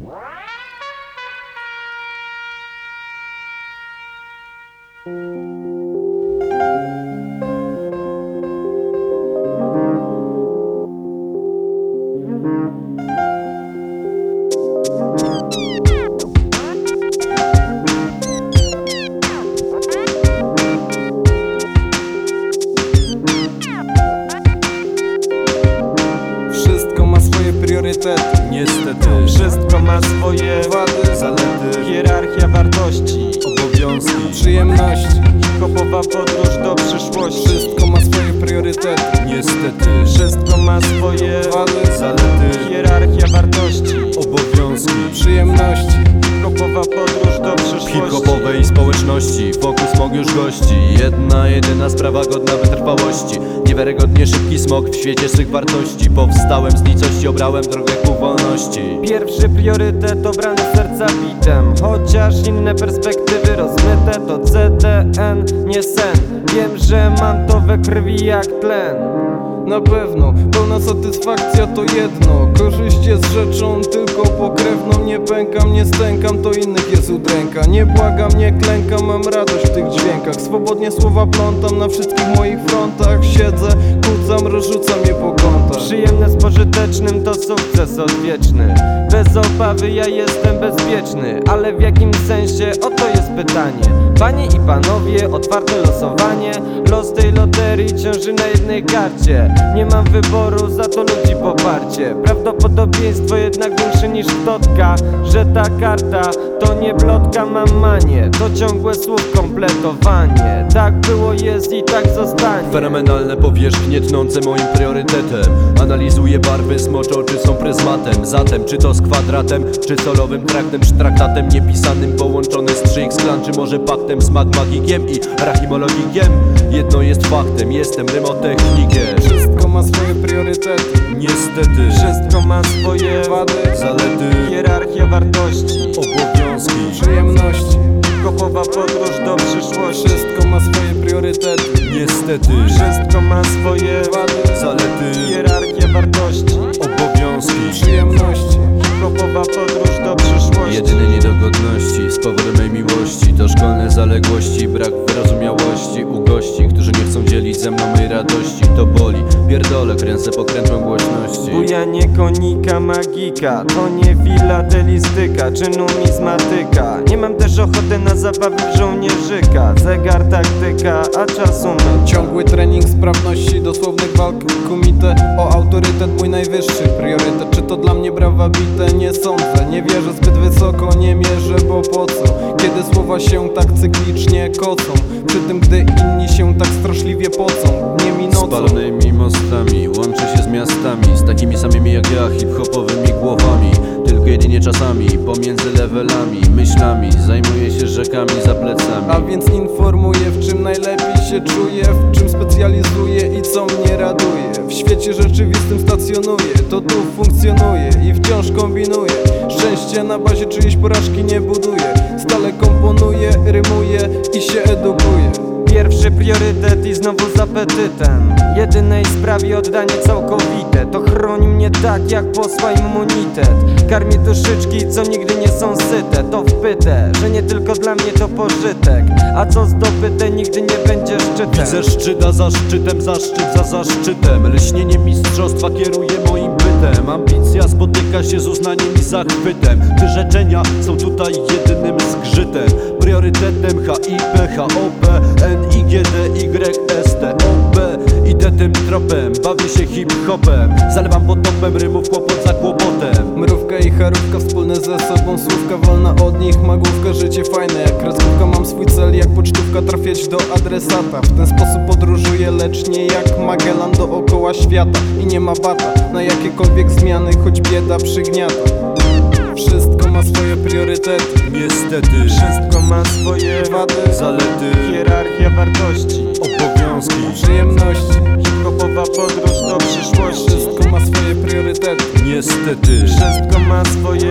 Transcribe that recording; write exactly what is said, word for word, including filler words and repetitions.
Wszystko ma swoje priorytety, niestety. wszystko ma swoje wady, zalety, hierarchia wartości, obowiązki, przyjemności, hip-hopowa podróż do przyszłości. wszystko ma swoje priorytety, Niestety. wszystko ma swoje wady, zalety, hierarchia wartości, obowiązki, przyjemności, hip-hopowa podróż do przyszłości. hip-hopowej społeczności fokus smog już gości. Jedna, jedyna sprawa godna wytrwałości. Niewiarygodnie szybki smog w świecie swych wartości. Powstałem z nicości, obrałem drogę ku wolności. Pierwszy priorytet obrany serca bitem, chociaż inne perspektywy rozmyte to C D N, nie sen. Wiem, że mam to we krwi jak tlen. Na pewno, pełna satysfakcja to jedno. Korzyść jest rzeczą tylko pokrewną. Nie pękam, nie stękam, to innych jest udręka. Nie błagam, nie klękam, mam radość w tych dźwiękach. Swobodnie słowa plątam, na wszystkich moich frontach siedzę, kucam, rozrzucam je po kątach. Przyjemne z pożytecznym to sukces odwieczny. Bez obawy ja jestem bezpieczny. Ale w jakim sensie? Oto jest pytanie. Panie i panowie, otwarte losowanie. Los tej loterii ciąży na jednej karcie. Nie mam wyboru, za to ludzi poparcie. Prawdopodobieństwo jednak większe niż plotka, że ta karta to nie plotka, mam manię. To ciągłe słów kompletowanie. Tak było, jest i tak zostanie. Fenomenalne powierzchnie tnące moim priorytetem. Analizuję barwy, smocze oczy są pryzmatem. Zatem czy to z kwadratem, czy solowym traktem, czy traktatem niepisanym połączony z trzy X klan, czy może paktem z magmagikiem i rachimologikiem. Jedno jest faktem, jestem rymotechnikiem. Wszystko ma swoje priorytety, Niestety. wszystko ma swoje wady, Zalety, hierarchia wartości, obowiązki, przyjemności, hip-hopowa podróż do przyszłości. wszystko ma swoje priorytety, Niestety. wszystko ma swoje wady, Zalety, hierarchia wartości, obowiązki, przyjemności, hip-hopowa podróż do przyszłości. Jedyne niedogodności z powodu mej miłości to szkolne zaległości, brak wyrozumiałości u gości, którzy nie chcą dzielić ze mną mej radości. To boli, pierdolę, kręcę pokrętłem głośności. bujanie konika magika, to nie filatelistyka czy numizmatyka. Nie mam też ochoty na zabawy w żołnierzyka. Zegar, taktyka, a czasu my. Ciągły trening sprawności, dosłownych walk kumite. O autorytet mój najwyższy priorytet. Czy to dla mnie brawa bite? Nie sądzę, nie wierzę zbyt wysoko, nie mierzę, bo po co? Kiedy słowa się tak cyklicznie kocą, przy tym gdy inni się tak straszliwie pocą, dniem i nocą. Spalonymi mostami, łączy się z miastami, z takimi samymi jak ja, hip-hopowymi głowami. Tylko jedynie czasami, pomiędzy levelami, myślami, zajmuję się rzekami za plecami. A więc informuję, w czym najlepiej się czuję, w czym specjalizuję i co mnie raduje. W świecie rzeczywistym stacjonuję, to tu funkcjonuje i wciąż kombinuję. Szczęście na bazie czyjejś porażki nie buduję. Stale komponuję, rymuję i się edukuję. Pierwszy priorytet i znowu z apetytem. Jedynej sprawie oddanie całkowite. To chroni mnie tak jak posła immunitet. Karmi duszyczki, co nigdy nie są syte. To wpyte, że nie tylko dla mnie to pożytek. A co zdobyte nigdy nie będzie szczytem. Widzę szczyta za szczytem, zaszczyt za zaszczytem. Lśnienie mistrzostwa kieruje moim bytem. Ambicja spotyka się z uznaniem i zachwytem. Wyrzeczenia są tutaj jedynym zgrzytem. Priorytetem H I P, H O P, N I G D Y S T O P. Idę tym tropem, bawię się hip-hopem. Zalewam potopem rymów, kłopot za kłopotem. Mrówka i charówka wspólne ze sobą, słówka wolna od nich, magłówka, życie fajne jak kreskówka. Mam swój cel jak pocztówka, trafiać do adresata. W ten sposób podróżuję, lecz nie jak Magellan dookoła świata. I nie ma bata na jakiekolwiek zmiany, choć bieda przygniata. Wszystko ma swoje priorytety, Niestety. wszystko ma swoje wady, Zalety, hierarchia wartości, obowiązki, przyjemności, hip-hopowa podróż do przyszłości. wszystko ma swoje priorytety, Niestety. wszystko ma swoje